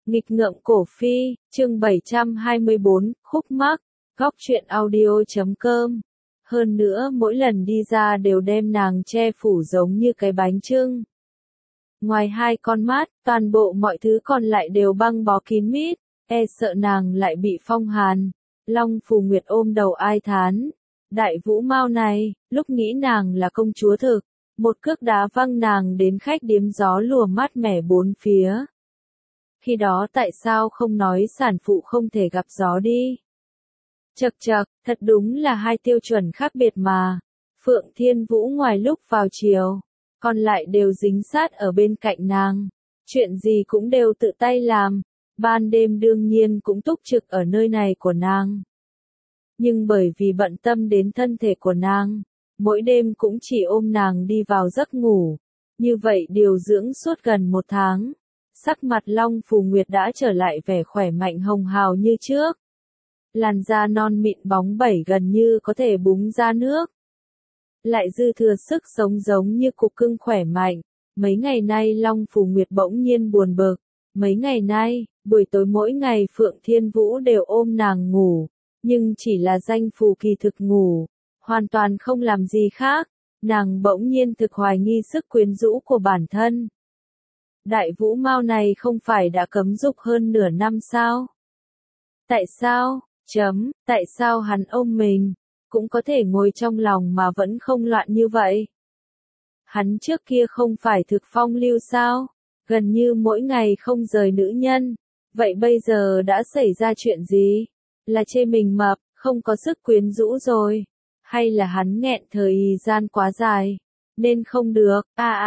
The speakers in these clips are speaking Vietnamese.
Nghịch ngợm cổ phi, chương 724, khúc mắc, góc truyện audio.com. Hơn nữa mỗi lần đi ra đều đem nàng che phủ giống như cái bánh chưng. Ngoài hai con mắt, toàn bộ mọi thứ còn lại đều băng bó kín mít, e sợ nàng lại bị phong hàn. Long Phù Nguyệt ôm đầu ai thán. Đại Vũ Mao này, lúc nghĩ nàng là công chúa thực, một cước đá văng nàng đến khách điếm gió lùa mát mẻ bốn phía. Khi đó tại sao không nói sản phụ không thể gặp gió đi? Chậc chậc, thật đúng là hai tiêu chuẩn khác biệt mà. Phượng Thiên Vũ ngoài lúc vào chiều, còn lại đều dính sát ở bên cạnh nàng. Chuyện gì cũng đều tự tay làm, ban đêm đương nhiên cũng túc trực ở nơi này của nàng. Nhưng bởi vì bận tâm đến thân thể của nàng, mỗi đêm cũng chỉ ôm nàng đi vào giấc ngủ. Như vậy điều dưỡng suốt gần một tháng. Sắc mặt Long Phù Nguyệt đã trở lại vẻ khỏe mạnh hồng hào như trước. Làn da non mịn bóng bẩy gần như có thể búng ra nước. Lại dư thừa sức sống giống như cục cưng khỏe mạnh. Mấy ngày nay Long Phù Nguyệt bỗng nhiên buồn bực. Mấy ngày nay, buổi tối mỗi ngày Phượng Thiên Vũ đều ôm nàng ngủ. Nhưng chỉ là danh phù kỳ thực ngủ. Hoàn toàn không làm gì khác. Nàng bỗng nhiên thực hoài nghi sức quyến rũ của bản thân. Đại Vũ Mao này không phải đã cấm dục hơn nửa năm sao? Tại sao? Tại sao hắn ôm mình, cũng có thể ngồi trong lòng mà vẫn không loạn như vậy? Hắn trước kia không phải thực phong lưu sao? Gần như mỗi ngày không rời nữ nhân. Vậy bây giờ đã xảy ra chuyện gì? Là chê mình mập, không có sức quyến rũ rồi? Hay là hắn nghẹn thời gian quá dài? Nên không được,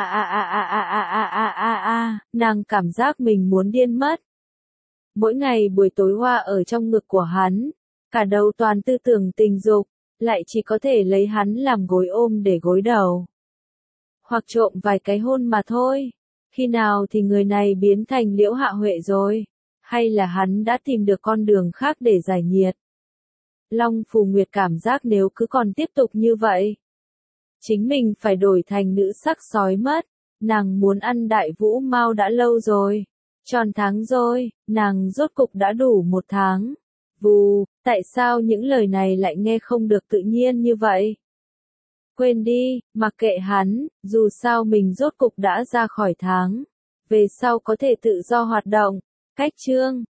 nàng cảm giác mình muốn điên mất. Mỗi ngày buổi tối hoa ở trong ngực của hắn, cả đầu toàn tư tưởng tình dục, lại chỉ có thể lấy hắn làm gối ôm để gối đầu. Hoặc trộm vài cái hôn mà thôi. Khi nào thì người này biến thành Liễu Hạ Huệ rồi? Hay là hắn đã tìm được con đường khác để giải nhiệt? Long Phù Nguyệt cảm giác nếu cứ còn tiếp tục như vậy, chính mình phải đổi thành nữ sắc sói mất. Nàng muốn ăn Đại Vũ Mao đã lâu rồi. Tròn tháng rồi, nàng rốt cục đã đủ một tháng. Vù, tại sao những lời này lại nghe không được tự nhiên như vậy? Quên đi, mặc kệ hắn, dù sao mình rốt cục đã ra khỏi tháng. Về sau có thể tự do hoạt động. Cách chương